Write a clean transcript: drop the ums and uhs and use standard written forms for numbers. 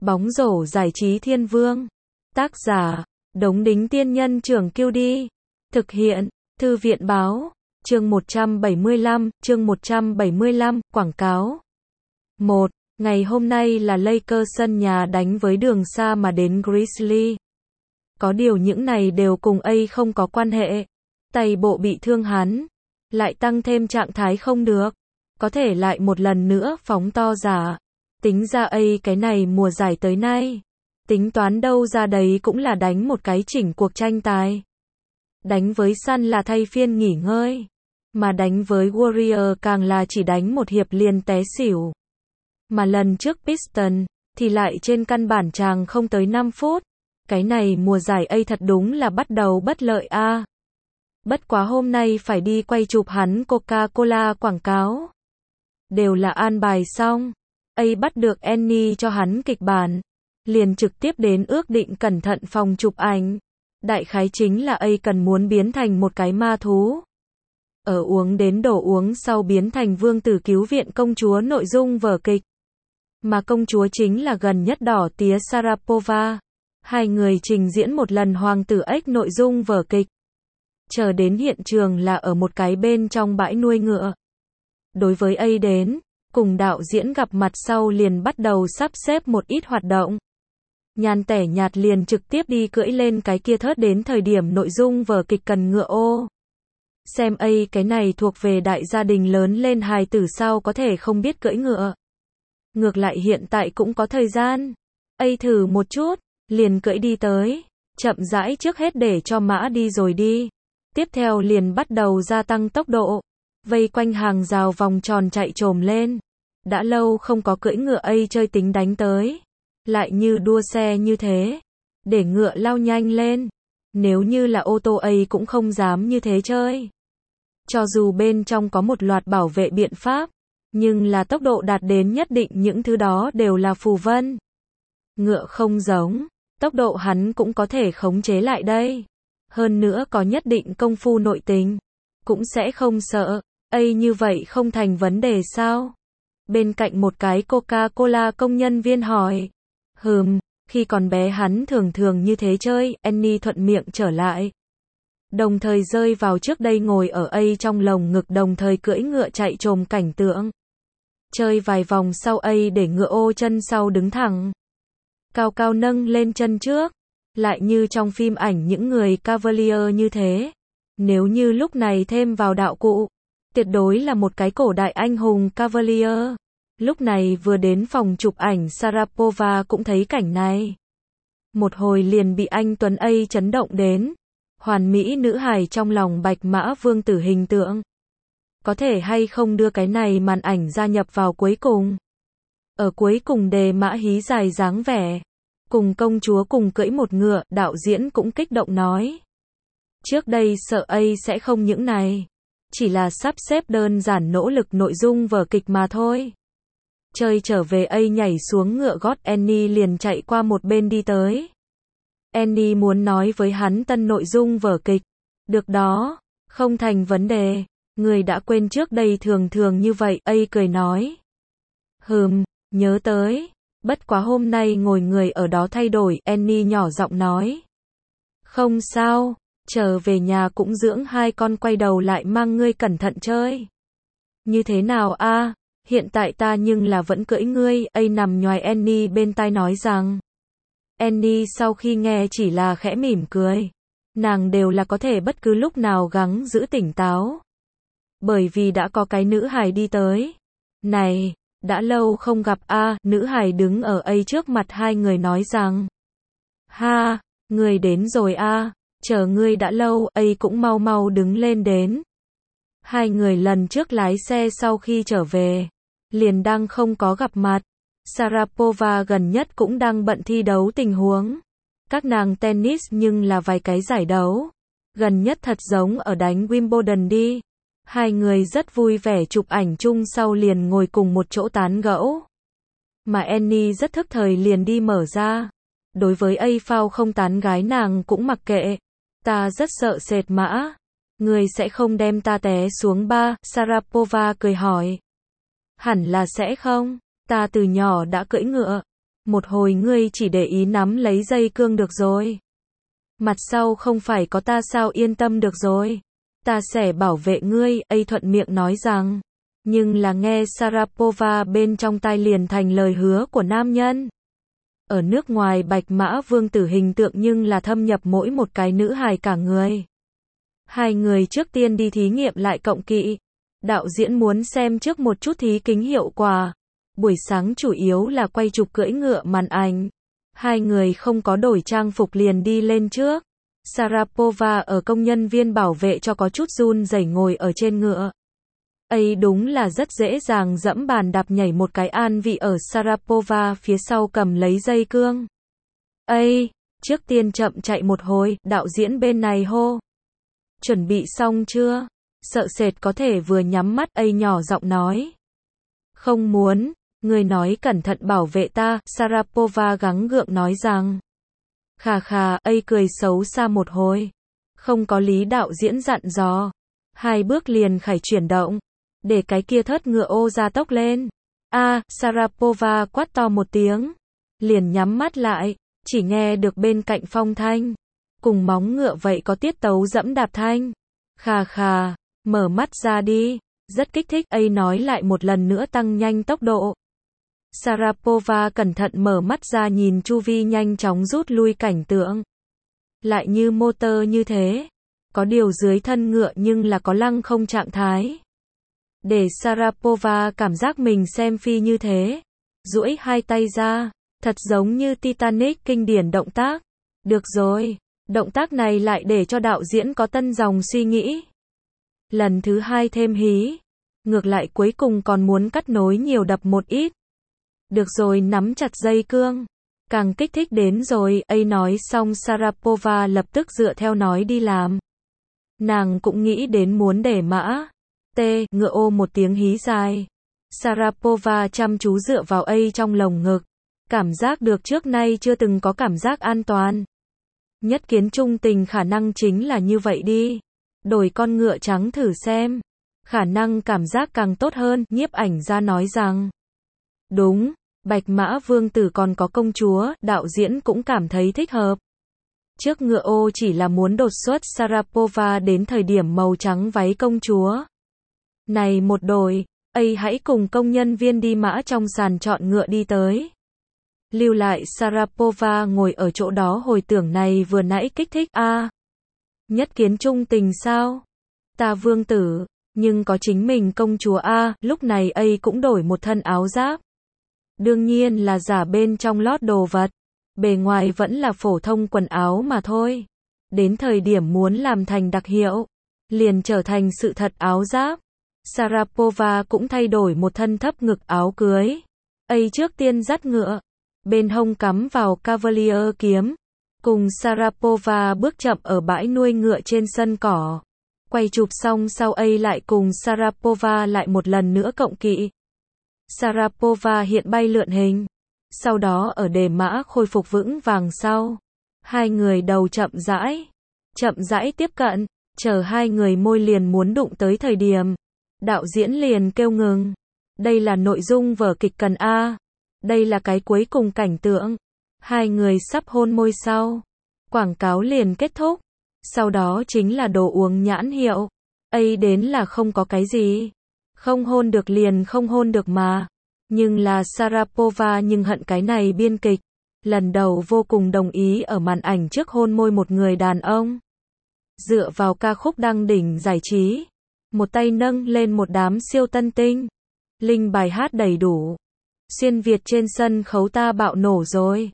Bóng rổ giải trí thiên vương. Tác giả, Đống Đính Tiên Nhân Trưởng Kiêu Đi. Thực hiện, Thư viện Báo. Chương 175, quảng cáo. 1. Ngày hôm nay là Lakers sân nhà đánh với đường xa mà đến Grizzlies. Có điều những này đều cùng A không có quan hệ. Tay bộ bị thương hắn, lại tăng thêm trạng thái không được. Có thể lại một lần nữa phóng to giả. Tính ra A cái này mùa giải tới nay, tính toán đâu ra đấy cũng là đánh một cái chỉnh cuộc tranh tài. Đánh với Sun là thay phiên nghỉ ngơi, mà đánh với Warrior càng là chỉ đánh một hiệp liền té xỉu. Mà lần trước Piston, thì lại trên căn bản chàng không tới 5 phút. Cái này mùa giải A thật đúng là bắt đầu bất lợi a. Bất quá hôm nay phải đi quay chụp hắn Coca-Cola quảng cáo. Đều là an bài xong. A bắt được Annie cho hắn kịch bản, liền trực tiếp đến ước định cẩn thận phòng chụp ảnh. Đại khái chính là A cần muốn biến thành một cái ma thú. Ở uống đến đổ uống sau biến thành vương tử cứu viện công chúa nội dung vở kịch. Mà công chúa chính là gần nhất đỏ tía Sharapova. Hai người trình diễn một lần hoàng tử ếch nội dung vở kịch. Chờ đến hiện trường là ở một cái bên trong bãi nuôi ngựa. Đối với A đến, cùng đạo diễn gặp mặt sau liền bắt đầu sắp xếp một ít hoạt động. Nhàn tẻ nhạt liền trực tiếp đi cưỡi lên cái kia thớt đến thời điểm nội dung vở kịch cần ngựa ô. Xem A cái này thuộc về đại gia đình lớn lên hài tử sao có thể không biết cưỡi ngựa. Ngược lại hiện tại cũng có thời gian. A thử một chút, liền cưỡi đi tới. Chậm rãi trước hết để cho mã đi rồi đi. Tiếp theo liền bắt đầu gia tăng tốc độ. Vây quanh hàng rào vòng tròn chạy trồm lên. Đã lâu không có cưỡi ngựa A chơi tính đánh tới. Lại như đua xe như thế. Để ngựa lao nhanh lên. Nếu như là ô tô A cũng không dám như thế chơi. Cho dù bên trong có một loạt bảo vệ biện pháp. Nhưng là tốc độ đạt đến nhất định những thứ đó đều là phù vân. Ngựa không giống. Tốc độ hắn cũng có thể khống chế lại đây. Hơn nữa có nhất định công phu nội tình. Cũng sẽ không sợ. A như vậy không thành vấn đề sao? Bên cạnh một cái Coca-Cola công nhân viên hỏi. Khi còn bé hắn thường như thế chơi, Annie thuận miệng trở lại. Đồng thời rơi vào trước đây ngồi ở A trong lồng ngực đồng thời cưỡi ngựa chạy trồm cảnh tượng. Chơi vài vòng sau A để ngựa ô chân sau đứng thẳng. Cao cao nâng lên chân trước. Lại như trong phim ảnh những người Cavalier như thế. Nếu như lúc này thêm vào đạo cụ, tuyệt đối là một cái cổ đại anh hùng Cavalier. Lúc này vừa đến phòng chụp ảnh Sharapova cũng thấy cảnh này. Một hồi liền bị anh Tuấn A chấn động đến. Hoàn mỹ nữ hài trong lòng Bạch Mã Vương tử hình tượng. Có thể hay không đưa cái này màn ảnh gia nhập vào cuối cùng. Ở cuối cùng đề mã hí dài dáng vẻ. Cùng công chúa cùng cưỡi một ngựa, đạo diễn cũng kích động nói. Trước đây sợ A sẽ không những này. Chỉ là sắp xếp đơn giản nỗ lực nội dung vở kịch mà thôi. Chơi trở về A nhảy xuống ngựa gót Annie liền chạy qua một bên đi tới. Annie muốn nói với hắn tân nội dung vở kịch. Được đó, không thành vấn đề. Người đã quên trước đây thường như vậy, A cười nói. Nhớ tới. Bất quá hôm nay ngồi người ở đó thay đổi, Annie nhỏ giọng nói. Không sao, trở về nhà cũng dưỡng hai con quay đầu lại mang ngươi cẩn thận chơi. Như thế nào a? Hiện tại ta nhưng là vẫn cưỡi ngươi, A nằm nhoài Annie bên tai nói rằng. Annie sau khi nghe chỉ là khẽ mỉm cười. Nàng đều là có thể bất cứ lúc nào gắng giữ tỉnh táo. Bởi vì đã có cái nữ hài đi tới. Này, đã lâu không gặp a, nữ hài đứng ở A trước mặt hai người nói rằng. Ha, người đến rồi a, chờ ngươi đã lâu, A cũng mau đứng lên đến. Hai người lần trước lái xe sau khi trở về, liền đang không có gặp mặt. Sharapova gần nhất cũng đang bận thi đấu tình huống. Các nàng tennis nhưng là vài cái giải đấu. Gần nhất thật giống ở đánh Wimbledon đi. Hai người rất vui vẻ chụp ảnh chung sau liền ngồi cùng một chỗ tán gẫu. Mà Annie rất thức thời liền đi mở ra. Đối với A phao không tán gái nàng cũng mặc kệ. Ta rất sợ sệt mã. Người sẽ không đem ta té xuống ba, Sharapova cười hỏi. Hẳn là sẽ không. Ta từ nhỏ đã cưỡi ngựa. Một hồi ngươi chỉ để ý nắm lấy dây cương được rồi. Mặt sau không phải có ta sao yên tâm được rồi. Ta sẽ bảo vệ ngươi, ấy thuận miệng nói rằng. Nhưng là nghe Sharapova bên trong tai liền thành lời hứa của nam nhân. Ở nước ngoài Bạch Mã Vương tử hình tượng nhưng là thâm nhập mỗi một cái nữ hài cả người. Hai người trước tiên đi thí nghiệm lại cộng kỵ. Đạo diễn muốn xem trước một chút thí kính hiệu quả. Buổi sáng chủ yếu là quay chụp cưỡi ngựa màn ảnh. Hai người không có đổi trang phục liền đi lên trước. Sharapova ở công nhân viên bảo vệ cho có chút run rẩy ngồi ở trên ngựa. Ấy đúng là rất dễ dàng dẫm bàn đạp nhảy một cái an vị ở Sharapova phía sau cầm lấy dây cương. Ây, trước tiên chậm chạy một hồi, đạo diễn bên này hô. Chuẩn bị xong chưa? Sợ sệt có thể vừa nhắm mắt ấy nhỏ giọng nói. Không muốn, người nói cẩn thận bảo vệ ta, Sharapova gắng gượng nói rằng. Khà khà, ấy cười xấu xa một hồi. Không có lý đạo diễn dặn dò. Hai bước liền khải chuyển động. Để cái kia thớt ngựa ô ra tốc lên. Sharapova quát to một tiếng. Liền nhắm mắt lại. Chỉ nghe được bên cạnh phong thanh. Cùng móng ngựa vậy có tiết tấu dẫm đạp thanh. Khà khà, mở mắt ra đi. Rất kích thích, ấy nói lại một lần nữa tăng nhanh tốc độ. Sharapova cẩn thận mở mắt ra nhìn chu vi nhanh chóng rút lui cảnh tượng. Lại như motor như thế. Có điều dưới thân ngựa nhưng là có lăng không trạng thái. Để Sharapova cảm giác mình xem phi như thế. Duỗi hai tay ra. Thật giống như Titanic kinh điển động tác. Được rồi. Động tác này lại để cho đạo diễn có tân dòng suy nghĩ. Lần thứ hai thêm hí. Ngược lại cuối cùng còn muốn cắt nối nhiều đập một ít. Được rồi nắm chặt dây cương. Càng kích thích đến rồi, ấy nói xong Sharapova lập tức dựa theo nói đi làm. Nàng cũng nghĩ đến muốn để mã. Ngựa ô một tiếng hí dài. Sharapova chăm chú dựa vào ấy trong lồng ngực. Cảm giác được trước nay chưa từng có cảm giác an toàn. Nhất kiến trung tình khả năng chính là như vậy đi. Đổi con ngựa trắng thử xem. Khả năng cảm giác càng tốt hơn, nhiếp ảnh gia nói rằng. Đúng, Bạch Mã Vương tử còn có công chúa, đạo diễn cũng cảm thấy thích hợp. Trước ngựa ô chỉ là muốn đột xuất Sharapova đến thời điểm màu trắng váy công chúa. Này một đổi, ấy hãy cùng công nhân viên đi mã trong sàn chọn ngựa đi tới. Lưu lại Sharapova ngồi ở chỗ đó hồi tưởng này vừa nãy kích thích nhất kiến trung tình sao? Ta vương tử, nhưng có chính mình công chúa lúc này ấy cũng đổi một thân áo giáp. Đương nhiên là giả bên trong lót đồ vật. Bề ngoài vẫn là phổ thông quần áo mà thôi. Đến thời điểm muốn làm thành đặc hiệu, liền trở thành sự thật áo giáp. Sharapova cũng thay đổi một thân thấp ngực áo cưới. Ấy trước tiên dắt ngựa. Bên hông cắm vào Cavalier kiếm. Cùng Sharapova bước chậm ở bãi nuôi ngựa trên sân cỏ. Quay chụp xong sau ấy lại cùng Sharapova lại một lần nữa cộng kỵ. Sharapova hiện bay lượn hình. Sau đó ở đề mã khôi phục vững vàng sau. Hai người đầu chậm rãi tiếp cận. Chờ hai người môi liền muốn đụng tới thời điểm. Đạo diễn liền kêu ngừng. Đây là nội dung vở kịch cần Đây là cái cuối cùng cảnh tượng. Hai người sắp hôn môi sau. Quảng cáo liền kết thúc. Sau đó chính là đồ uống nhãn hiệu. Ấy đến là không có cái gì. Không hôn được liền không hôn được mà. Nhưng là Sharapova nhưng hận cái này biên kịch. Lần đầu vô cùng đồng ý ở màn ảnh trước hôn môi một người đàn ông. Dựa vào ca khúc đăng đỉnh giải trí. Một tay nâng lên một đám siêu tân tinh. Linh bài hát đầy đủ. Xuyên Việt trên sân khấu ta bạo nổ rồi.